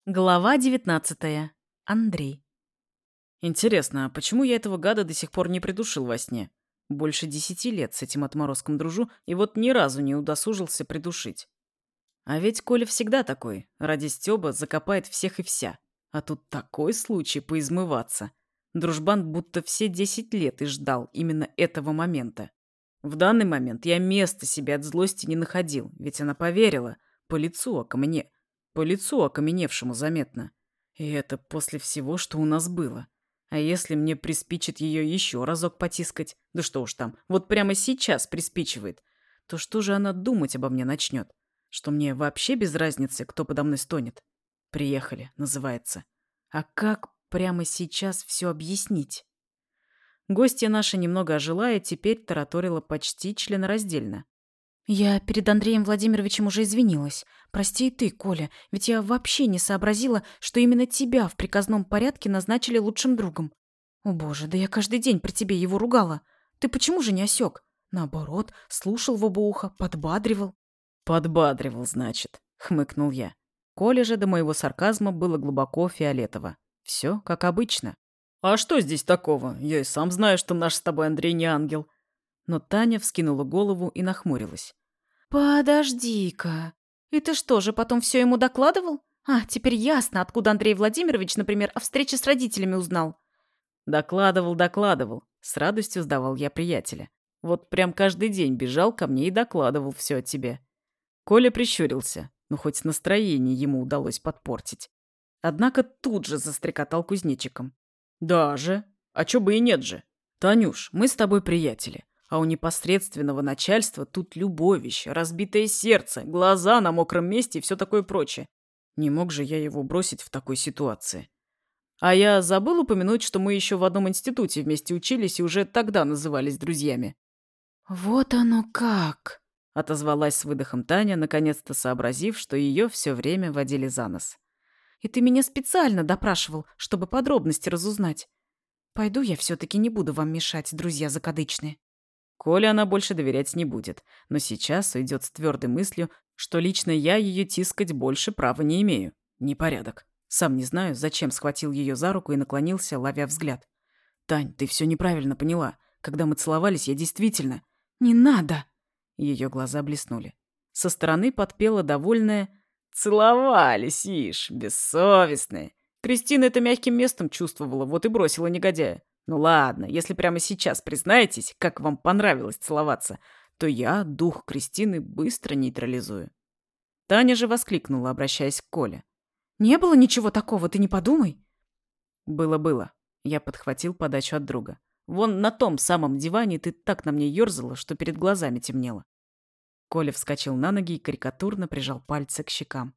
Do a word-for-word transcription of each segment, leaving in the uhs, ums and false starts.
Глава девятнадцатая. Андрей. Интересно, а почему я этого гада до сих пор не придушил во сне? Больше десяти лет с этим отморозком дружу, и вот ни разу не удосужился придушить. А ведь Коля всегда такой, ради стёба закопает всех и вся. А тут такой случай поизмываться. Дружбан будто все десять лет и ждал именно этого момента. В данный момент я места себе от злости не находил, ведь она поверила. По лицу окамене... По лицу окаменевшему заметно. И это после всего, что у нас было. А если мне приспичит ее еще разок потискать, да что уж там, вот прямо сейчас приспичивает, то что же она думать обо мне начнет? Что мне вообще без разницы, кто подо мной стонет? «Приехали», называется. А как прямо сейчас все объяснить? Гостья наша немного ожила и теперь тараторила почти членораздельно. Я перед Андреем Владимировичем уже извинилась. Прости и ты, Коля, ведь я вообще не сообразила, что именно тебя в приказном порядке назначили лучшим другом. О боже, да я каждый день при тебе его ругала. Ты почему же не осек? Наоборот, слушал в оба уха, подбадривал. «Подбадривал, значит», — хмыкнул я. Коле же до моего сарказма было глубоко фиолетово. Все как обычно. «А что здесь такого? Я и сам знаю, что наш с тобой Андрей не ангел». Но Таня вскинула голову и нахмурилась. Подожди-ка. И ты что же, потом все ему докладывал? А, теперь ясно, откуда Андрей Владимирович, например, о встрече с родителями узнал. Докладывал, докладывал. С радостью сдавал я приятеля. Вот прям каждый день бежал ко мне и докладывал все о тебе. Коля прищурился, но хоть настроение ему удалось подпортить. Однако тут же застрекотал кузнечиком. «Даже? А чё бы и нет же? Танюш, мы с тобой приятели, а у непосредственного начальства тут любовище, разбитое сердце, глаза на мокром месте и все такое прочее. Не мог же я его бросить в такой ситуации. А я забыл упомянуть, что мы еще в одном институте вместе учились и уже тогда назывались друзьями». Вот оно как. Отозвалась с выдохом Таня, наконец-то сообразив, что ее все время водили за нос. И ты меня специально допрашивал, чтобы подробности разузнать. Пойду я все-таки не буду вам мешать, друзья закадычные. Коле она больше доверять не будет, но сейчас уйдет с твердой мыслью, что лично я ее тискать больше права не имею. Непорядок. Сам не знаю, зачем схватил ее за руку и наклонился, ловя взгляд. «Тань, ты все неправильно поняла. Когда мы целовались, я действительно...» Не надо! Ее глаза блеснули. Со стороны подпела довольная: «Целовались, ишь, бессовестные». Кристина это мягким местом чувствовала, вот и бросила негодяя. Ну ладно, если прямо сейчас признаетесь, как вам понравилось целоваться, то я дух Кристины быстро нейтрализую. Таня же воскликнула, обращаясь к Коле. Не было ничего такого, ты не подумай. «Было-было». Я подхватил подачу от друга. «Вон на том самом диване ты так на мне ёрзала, что перед глазами темнело». Коля вскочил на ноги и карикатурно прижал пальцы к щекам.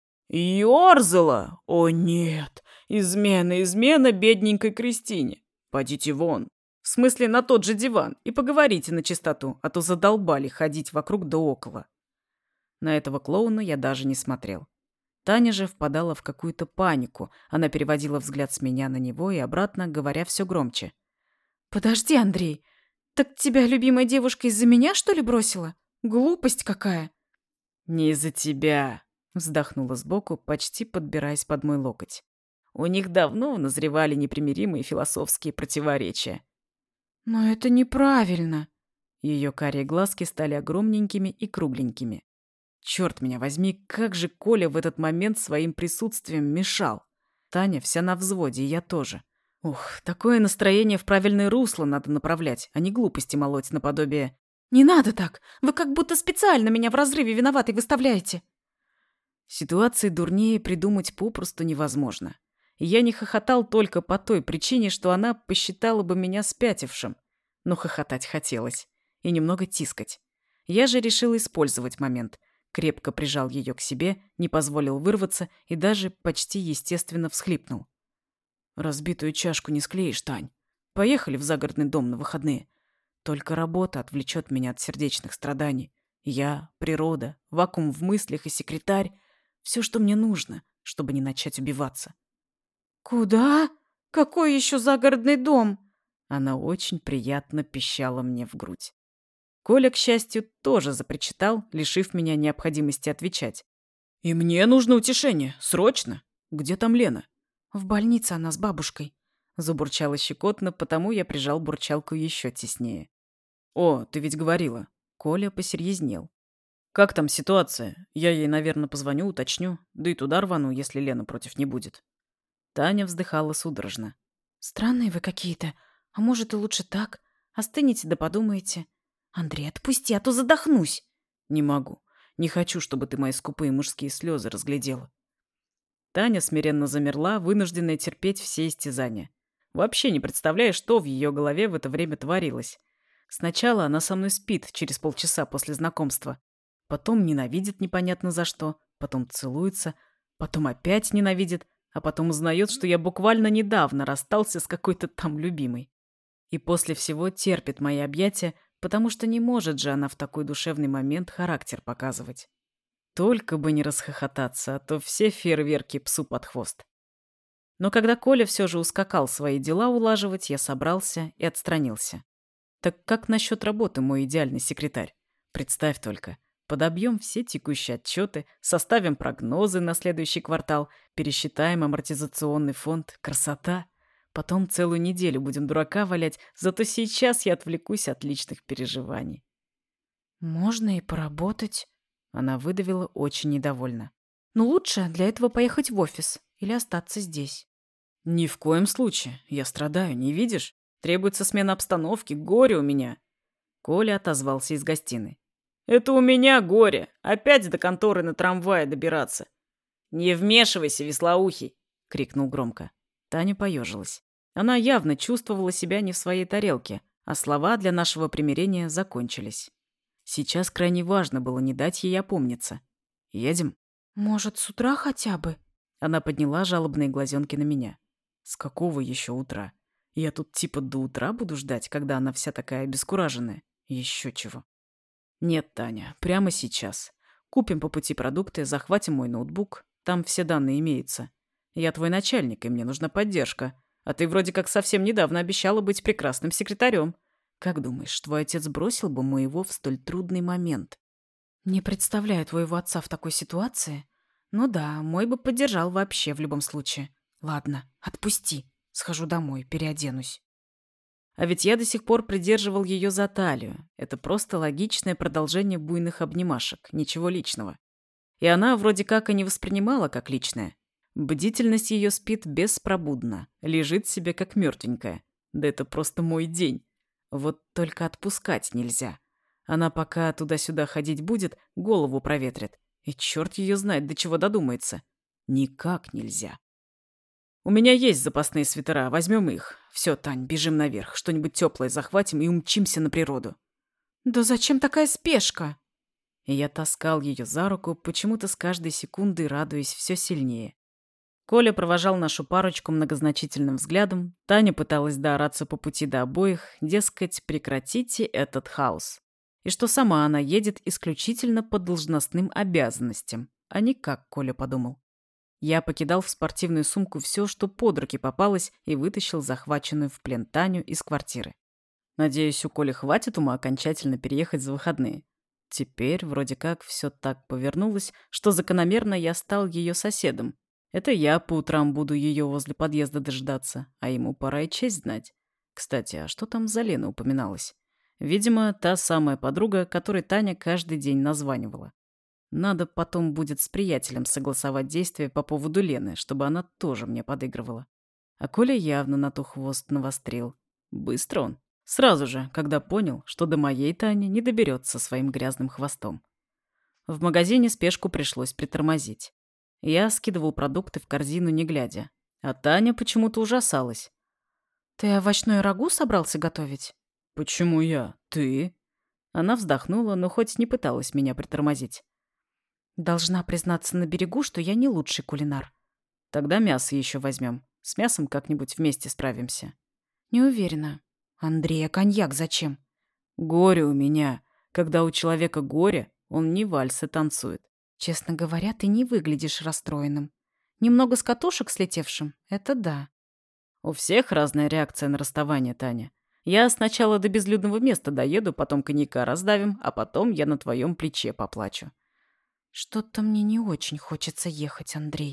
«Ёрзала? О нет! Измена, измена бедненькой Кристине! Пойдите вон! В смысле, на тот же диван, и поговорите на чистоту, а то задолбали ходить вокруг да около». На этого клоуна я даже не смотрел. Таня же впадала в какую-то панику. Она переводила взгляд с меня на него и обратно, говоря все громче. Подожди, Андрей, так тебя любимая девушка из-за меня, что ли, бросила? Глупость какая. «Не из-за тебя», — вздохнула сбоку, почти подбираясь под мой локоть. У них давно назревали непримиримые философские противоречия. Но это неправильно. Ее карие глазки стали огромненькими и кругленькими. Черт меня возьми, как же Коля в этот момент своим присутствием мешал. Таня вся на взводе, и я тоже. Ух, такое настроение в правильное русло надо направлять, а не глупости молоть наподобие... Не надо так, вы как будто специально меня в разрыве виноватой выставляете. Ситуации дурнее придумать попросту невозможно. И я не хохотал только по той причине, что она посчитала бы меня спятившим. Но хохотать хотелось. И немного тискать. Я же решил использовать момент. Крепко прижал ее к себе, не позволил вырваться и даже почти естественно всхлипнул. «Разбитую чашку не склеишь, Тань. Поехали в загородный дом на выходные. Только работа отвлечет меня от сердечных страданий. Я, природа, вакуум в мыслях и секретарь — все, что мне нужно, чтобы не начать убиваться». Куда? Какой еще загородный дом? Она очень приятно пищала мне в грудь. Коля, к счастью, тоже запричитал, лишив меня необходимости отвечать. «И мне нужно утешение, срочно. Где там Лена?» В больнице она с бабушкой. Забурчала щекотно, потому я прижал бурчалку еще теснее. «О, ты ведь говорила». Коля посерьезнел. «Как там ситуация? Я ей, наверное, позвоню, уточню. Да и туда рвану, если Лена против не будет». Таня вздыхала судорожно. Странные вы какие-то. А может, и лучше так? Остынете да подумаете. Андрей, отпусти, а то задохнусь. «Не могу. Не хочу, чтобы ты мои скупые мужские слезы разглядела». Таня смиренно замерла, вынужденная терпеть все истязания. Вообще не представляю, что в ее голове в это время творилось. Сначала она со мной спит через полчаса после знакомства. Потом ненавидит непонятно за что. Потом целуется. Потом опять ненавидит. А потом узнает, что я буквально недавно расстался с какой-то там любимой. И после всего терпит мои объятия, потому что не может же она в такой душевный момент характер показывать. Только бы не расхохотаться, а то все фейерверки псу под хвост. Но когда Коля все же ускакал свои дела улаживать, я собрался и отстранился. Так как насчет работы, мой идеальный секретарь? Представь только. Подобьем все текущие отчеты, составим прогнозы на следующий квартал, пересчитаем амортизационный фонд. Красота! Потом целую неделю будем дурака валять, зато сейчас я отвлекусь от личных переживаний. Можно и поработать. Она выдавила очень недовольно. Но лучше для этого поехать в офис или остаться здесь. Ни в коем случае. Я страдаю, не видишь? Требуется смена обстановки, горе у меня. Коля отозвался из гостиной. Это у меня горе. Опять до конторы на трамвае добираться. Не вмешивайся, веслоухий, крикнул громко. Таня поежилась. Она явно чувствовала себя не в своей тарелке, а слова для нашего примирения закончились. Сейчас крайне важно было не дать ей опомниться. Едем? Может, с утра хотя бы? Она подняла жалобные глазенки на меня. С какого еще утра? Я тут типа до утра буду ждать, когда она вся такая обескураженная. Еще чего. Нет, Таня, прямо сейчас. Купим по пути продукты, захватим мой ноутбук. Там все данные имеются. Я твой начальник, и мне нужна поддержка. А ты вроде как совсем недавно обещала быть прекрасным секретарем. Как думаешь, твой отец бросил бы моего в столь трудный момент? Не представляю твоего отца в такой ситуации. Ну да, мой бы поддержал вообще в любом случае. Ладно, отпусти. Схожу домой, переоденусь. А ведь я до сих пор придерживал ее за талию. Это просто логичное продолжение буйных обнимашек, ничего личного. И она вроде как и не воспринимала как личное. Бдительность ее спит беспробудно, лежит себе как мертвенькая. Да это просто мой день. Вот только отпускать нельзя. Она пока туда-сюда ходить будет, голову проветрит. И черт ее знает, до чего додумается. Никак нельзя. У меня есть запасные свитера, возьмем их. Все, Тань, бежим наверх, что-нибудь теплое захватим и умчимся на природу. Да зачем такая спешка? И я таскал ее за руку, почему-то с каждой секундой радуясь все сильнее. Коля провожал нашу парочку многозначительным взглядом. Таня пыталась доораться по пути до обоих, дескать, прекратите этот хаос. И что сама она едет исключительно по должностным обязанностям, а не как Коля подумал. Я покидал в спортивную сумку все, что под руки попалось, и вытащил захваченную в плен Таню из квартиры. Надеюсь, у Коли хватит ума окончательно переехать за выходные. Теперь вроде как все так повернулось, что закономерно я стал ее соседом. Это я по утрам буду ее возле подъезда дождаться, а ему пора и честь знать. Кстати, а что там за Лена упоминалась? Видимо, та самая подруга, которой Таня каждый день названивала. Надо потом будет с приятелем согласовать действия по поводу Лены, чтобы она тоже мне подыгрывала. А Коля явно на ту хвост навострил. Быстро он. Сразу же, когда понял, что до моей Тани не доберется своим грязным хвостом. В магазине спешку пришлось притормозить. Я скидывал продукты в корзину, не глядя. А Таня почему-то ужасалась. «Ты овощное рагу собрался готовить?» «Почему я? Ты?» Она вздохнула, но хоть не пыталась меня притормозить. Должна признаться на берегу, что я не лучший кулинар. Тогда мясо еще возьмем. С мясом как-нибудь вместе справимся. Не уверена. Андрей, а коньяк зачем? Горе у меня. Когда у человека горе, он не вальсы танцует. Честно говоря, ты не выглядишь расстроенным. Немного с катушек слетевшим — это да. У всех разная реакция на расставание, Таня. Я сначала до безлюдного места доеду, потом коньяка раздавим, а потом я на твоем плече поплачу. Что-то мне не очень хочется ехать, Андрей.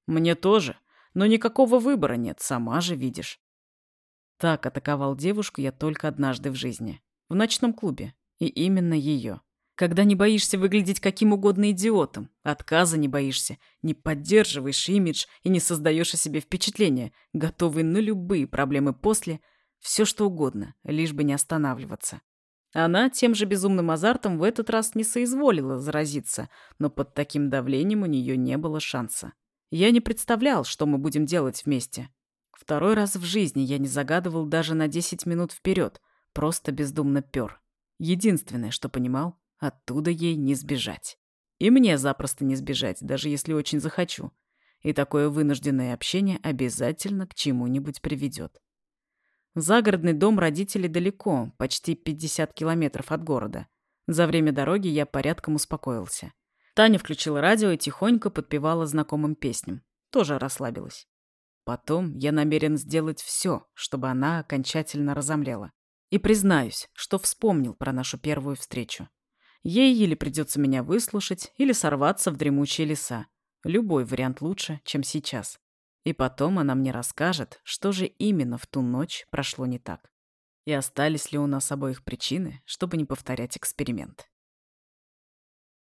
Мне тоже, но никакого выбора нет, сама же видишь. Так атаковал девушку я только однажды в жизни. В ночном клубе. И именно ее. Когда не боишься выглядеть каким угодно идиотом, отказа не боишься, не поддерживаешь имидж и не создаешь о себе впечатление, готовый на любые проблемы после, все что угодно, лишь бы не останавливаться. Она тем же безумным азартом в этот раз не соизволила заразиться, но под таким давлением у нее не было шанса. Я не представлял, что мы будем делать вместе. Второй раз в жизни я не загадывал даже на десять минут вперед, просто бездумно пёр. Единственное, что понимал, оттуда ей не сбежать. И мне запросто не сбежать, даже если очень захочу. И такое вынужденное общение обязательно к чему-нибудь приведет. Загородный дом родителей далеко, почти пятьдесят километров от города. За время дороги я порядком успокоился. Таня включила радио и тихонько подпевала знакомым песням. Тоже расслабилась. Потом я намерен сделать все, чтобы она окончательно разомлела. И признаюсь, что вспомнил про нашу первую встречу. Ей или придется меня выслушать, или сорваться в дремучие леса. Любой вариант лучше, чем сейчас. И потом она мне расскажет, что же именно в ту ночь прошло не так. И остались ли у нас обоих причины, чтобы не повторять эксперимент.